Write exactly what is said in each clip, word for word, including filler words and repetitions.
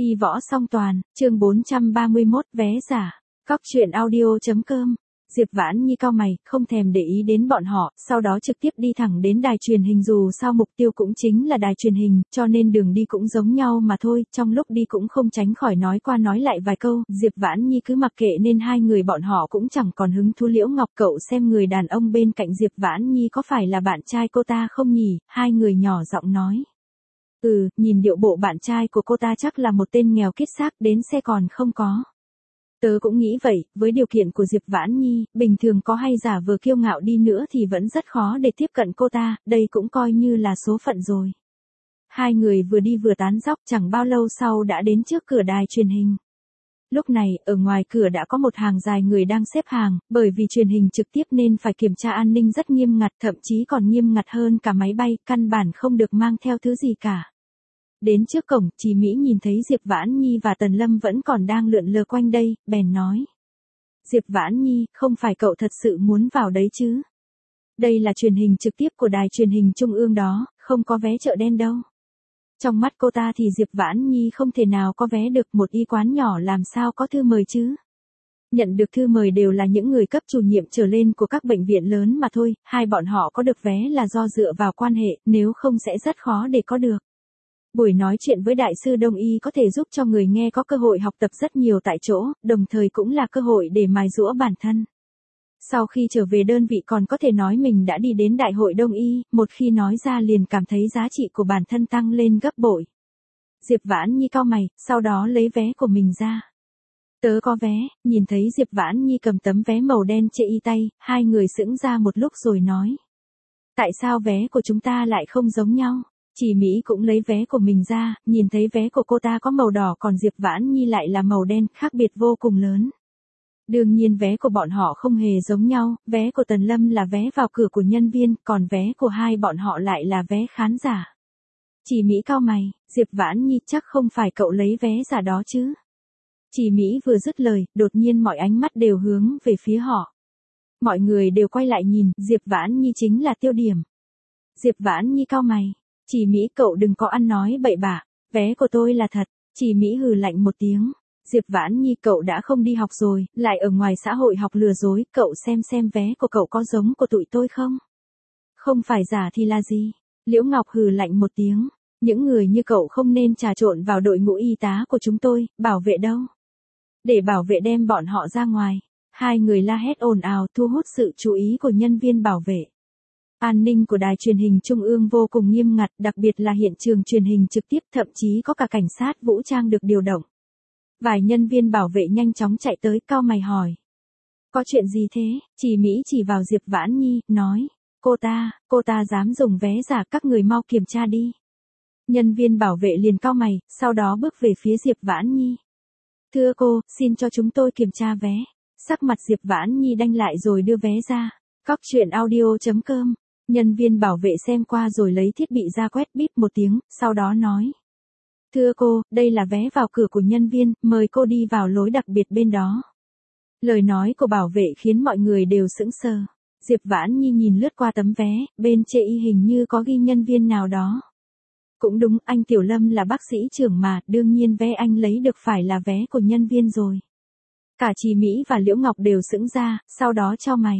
Y võ song toàn, chương bốn trăm ba mươi mốt, vé giả. Cóc truyện audio chấm com. Diệp Vãn Nhi cau mày, không thèm để ý đến bọn họ, sau đó trực tiếp đi thẳng đến đài truyền hình, dù sao mục tiêu cũng chính là đài truyền hình, cho nên đường đi cũng giống nhau mà thôi, trong lúc đi cũng không tránh khỏi nói qua nói lại vài câu, Diệp Vãn Nhi cứ mặc kệ nên hai người bọn họ cũng chẳng còn hứng thú. Liễu Ngọc, cậu xem người đàn ông bên cạnh Diệp Vãn Nhi có phải là bạn trai cô ta không nhỉ? Hai người nhỏ giọng nói. Ừ, nhìn điệu bộ bạn trai của cô ta chắc là một tên nghèo kiết xác, đến xe còn không có. Tớ cũng nghĩ vậy, với điều kiện của Diệp Vãn Nhi, bình thường có hay giả vờ kiêu ngạo đi nữa thì vẫn rất khó để tiếp cận cô ta, đây cũng coi như là số phận rồi. Hai người vừa đi vừa tán dóc, chẳng bao lâu sau đã đến trước cửa đài truyền hình. Lúc này, ở ngoài cửa đã có một hàng dài người đang xếp hàng, bởi vì truyền hình trực tiếp nên phải kiểm tra an ninh rất nghiêm ngặt, thậm chí còn nghiêm ngặt hơn cả máy bay, căn bản không được mang theo thứ gì cả. Đến trước cổng, Trì Mỹ nhìn thấy Diệp Vãn Nhi và Tần Lâm vẫn còn đang lượn lờ quanh đây, bèn nói. Diệp Vãn Nhi, không phải cậu thật sự muốn vào đấy chứ? Đây là truyền hình trực tiếp của đài truyền hình trung ương đó, không có vé chợ đen đâu. Trong mắt cô ta thì Diệp Vãn Nhi không thể nào có vé được, một y quán nhỏ làm sao có thư mời chứ? Nhận được thư mời đều là những người cấp chủ nhiệm trở lên của các bệnh viện lớn mà thôi, hai bọn họ có được vé là do dựa vào quan hệ, nếu không sẽ rất khó để có được. Buổi nói chuyện với Đại sư Đông Y có thể giúp cho người nghe có cơ hội học tập rất nhiều tại chỗ, đồng thời cũng là cơ hội để mài giũa bản thân. Sau khi trở về đơn vị còn có thể nói mình đã đi đến Đại hội Đông Y, một khi nói ra liền cảm thấy giá trị của bản thân tăng lên gấp bội. Diệp Vãn Nhi cau mày, sau đó lấy vé của mình ra. Tớ có vé, nhìn thấy Diệp Vãn Nhi cầm tấm vé màu đen chê y tay, hai người sững ra một lúc rồi nói. Tại sao vé của chúng ta lại không giống nhau? Trì Mỹ cũng lấy vé của mình ra, nhìn thấy vé của cô ta có màu đỏ còn Diệp Vãn Nhi lại là màu đen, khác biệt vô cùng lớn. Đương nhiên vé của bọn họ không hề giống nhau, vé của Tần Lâm là vé vào cửa của nhân viên, còn vé của hai bọn họ lại là vé khán giả. Trì Mỹ cau mày, Diệp Vãn Nhi chắc không phải cậu lấy vé giả đó chứ? Trì Mỹ vừa dứt lời, đột nhiên mọi ánh mắt đều hướng về phía họ. Mọi người đều quay lại nhìn, Diệp Vãn Nhi chính là tiêu điểm. Diệp Vãn Nhi cau mày. Trì Mỹ, cậu đừng có ăn nói bậy bạ, vé của tôi là thật. Trì Mỹ hừ lạnh một tiếng. Diệp Vãn Nhi, cậu đã không đi học rồi, lại ở ngoài xã hội học lừa dối, cậu xem xem vé của cậu có giống của tụi tôi không? Không phải giả thì là gì? Liễu Ngọc hừ lạnh một tiếng. Những người như cậu không nên trà trộn vào đội ngũ y tá của chúng tôi, bảo vệ đâu. Để bảo vệ đem bọn họ ra ngoài. Hai người la hét ồn ào thu hút sự chú ý của nhân viên bảo vệ. An ninh của đài truyền hình trung ương vô cùng nghiêm ngặt, đặc biệt là hiện trường truyền hình trực tiếp, thậm chí có cả cảnh sát vũ trang được điều động. Vài nhân viên bảo vệ nhanh chóng chạy tới, cau mày hỏi. Có chuyện gì thế? Trì Mỹ chỉ vào Diệp Vãn Nhi, nói. Cô ta, cô ta dám dùng vé giả, các người mau kiểm tra đi. Nhân viên bảo vệ liền cau mày, sau đó bước về phía Diệp Vãn Nhi. Thưa cô, xin cho chúng tôi kiểm tra vé. Sắc mặt Diệp Vãn Nhi đanh lại rồi đưa vé ra. Cóc truyện audio chấm com. Nhân viên bảo vệ xem qua rồi lấy thiết bị ra quét bíp một tiếng, sau đó nói. Thưa cô, đây là vé vào cửa của nhân viên, mời cô đi vào lối đặc biệt bên đó. Lời nói của bảo vệ khiến mọi người đều sững sờ. Diệp Vãn Nhi nhìn lướt qua tấm vé, bên chê y hình như có ghi nhân viên nào đó. Cũng đúng, anh Tiểu Lâm là bác sĩ trưởng mà, đương nhiên vé anh lấy được phải là vé của nhân viên rồi. Cả Trì Mỹ và Liễu Ngọc đều sững ra, sau đó chau mày.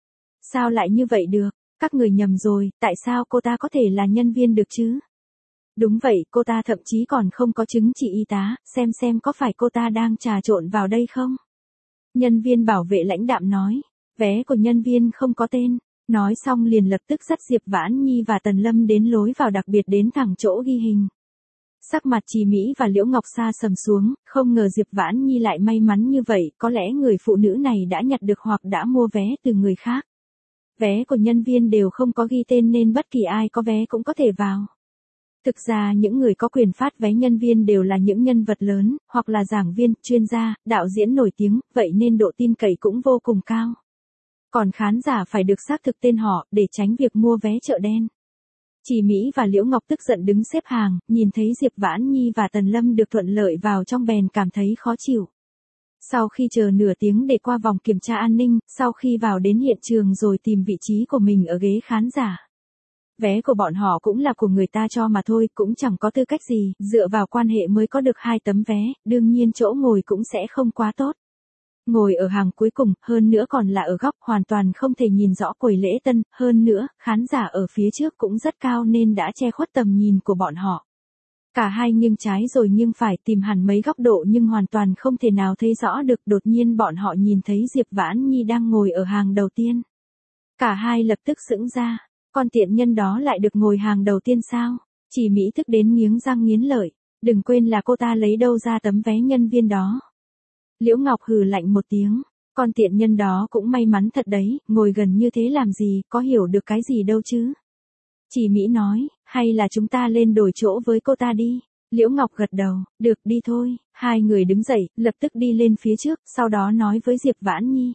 Sao lại như vậy được? Các người nhầm rồi, tại sao cô ta có thể là nhân viên được chứ? Đúng vậy, cô ta thậm chí còn không có chứng chỉ y tá, xem xem có phải cô ta đang trà trộn vào đây không? Nhân viên bảo vệ lãnh đạm nói, vé của nhân viên không có tên. Nói xong liền lập tức dắt Diệp Vãn Nhi và Tần Lâm đến lối vào đặc biệt, đến thẳng chỗ ghi hình. Sắc mặt Trì Mỹ và Liễu Ngọc sa sầm xuống, không ngờ Diệp Vãn Nhi lại may mắn như vậy, có lẽ người phụ nữ này đã nhặt được hoặc đã mua vé từ người khác. Vé của nhân viên đều không có ghi tên nên bất kỳ ai có vé cũng có thể vào. Thực ra những người có quyền phát vé nhân viên đều là những nhân vật lớn, hoặc là giảng viên, chuyên gia, đạo diễn nổi tiếng, vậy nên độ tin cậy cũng vô cùng cao. Còn khán giả phải được xác thực tên họ, để tránh việc mua vé chợ đen. Trì Mỹ và Liễu Ngọc tức giận đứng xếp hàng, nhìn thấy Diệp Vãn Nhi và Tần Lâm được thuận lợi vào trong bèn cảm thấy khó chịu. Sau khi chờ nửa tiếng để qua vòng kiểm tra an ninh, sau khi vào đến hiện trường rồi tìm vị trí của mình ở ghế khán giả. vé của bọn họ cũng là của người ta cho mà thôi, cũng chẳng có tư cách gì, dựa vào quan hệ mới có được hai tấm vé, đương nhiên chỗ ngồi cũng sẽ không quá tốt. Ngồi ở hàng cuối cùng, hơn nữa còn là ở góc, hoàn toàn không thể nhìn rõ quầy lễ tân, hơn nữa, khán giả ở phía trước cũng rất cao nên đã che khuất tầm nhìn của bọn họ. Cả hai nghiêng trái rồi nghiêng phải tìm hẳn mấy góc độ nhưng hoàn toàn không thể nào thấy rõ được, đột nhiên bọn họ nhìn thấy Diệp Vãn Nhi đang ngồi ở hàng đầu tiên. Cả hai lập tức sững ra, con tiện nhân đó lại được ngồi hàng đầu tiên sao? Chỉ Mỹ tức đến nghiến răng nghiến lợi, đừng quên là cô ta lấy đâu ra tấm vé nhân viên đó. Liễu Ngọc hừ lạnh một tiếng, con tiện nhân đó cũng may mắn thật đấy, ngồi gần như thế làm gì, có hiểu được cái gì đâu chứ. Chỉ Mỹ nói, hay là chúng ta lên đổi chỗ với cô ta đi. Liễu Ngọc gật đầu, được đi thôi. Hai người đứng dậy, lập tức đi lên phía trước, sau đó nói với Diệp Vãn Nhi.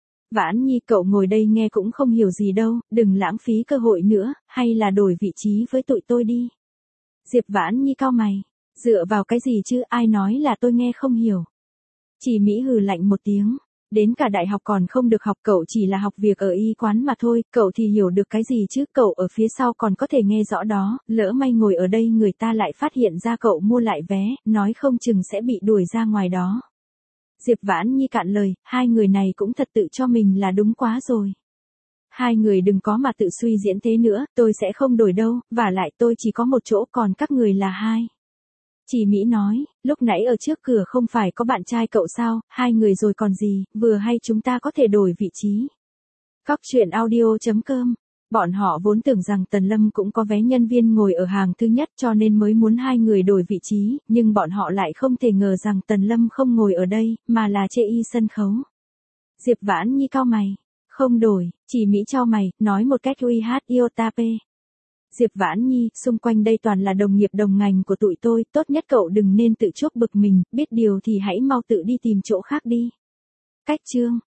Vãn Nhi cậu ngồi đây nghe cũng không hiểu gì đâu, đừng lãng phí cơ hội nữa, hay là đổi vị trí với tụi tôi đi. Diệp Vãn Nhi cau mày, dựa vào cái gì chứ, ai nói là tôi nghe không hiểu. Chỉ Mỹ hừ lạnh một tiếng, đến cả đại học còn không được học, cậu chỉ là học việc ở y quán mà thôi, cậu thì hiểu được cái gì chứ, cậu ở phía sau còn có thể nghe rõ đó, lỡ may ngồi ở đây người ta lại phát hiện ra cậu mua lại vé, nói không chừng sẽ bị đuổi ra ngoài đó. Diệp Vãn Nhi cạn lời, hai người này cũng thật tự cho mình là đúng quá rồi. Hai người đừng có mà tự suy diễn thế nữa, tôi sẽ không đổi đâu, vả lại tôi chỉ có một chỗ còn các người là hai. Chỉ Mỹ nói, lúc nãy ở trước cửa không phải có bạn trai cậu sao, hai người rồi còn gì, vừa hay chúng ta có thể đổi vị trí. Cóc truyện audio chấm com. Bọn họ vốn tưởng rằng Tần Lâm cũng có vé nhân viên ngồi ở hàng thứ nhất cho nên mới muốn hai người đổi vị trí, nhưng bọn họ lại không thể ngờ rằng Tần Lâm không ngồi ở đây, mà là chê y sân khấu. Diệp Vãn Nhi cau mày, không đổi, Chỉ Mỹ chau mày, nói một cách uy hát iotape. Diệp Vãn Nhi, xung quanh đây toàn là đồng nghiệp đồng ngành của tụi tôi, tốt nhất cậu đừng nên tự chuốc bực mình, biết điều thì hãy mau tự đi tìm chỗ khác đi. Cách chương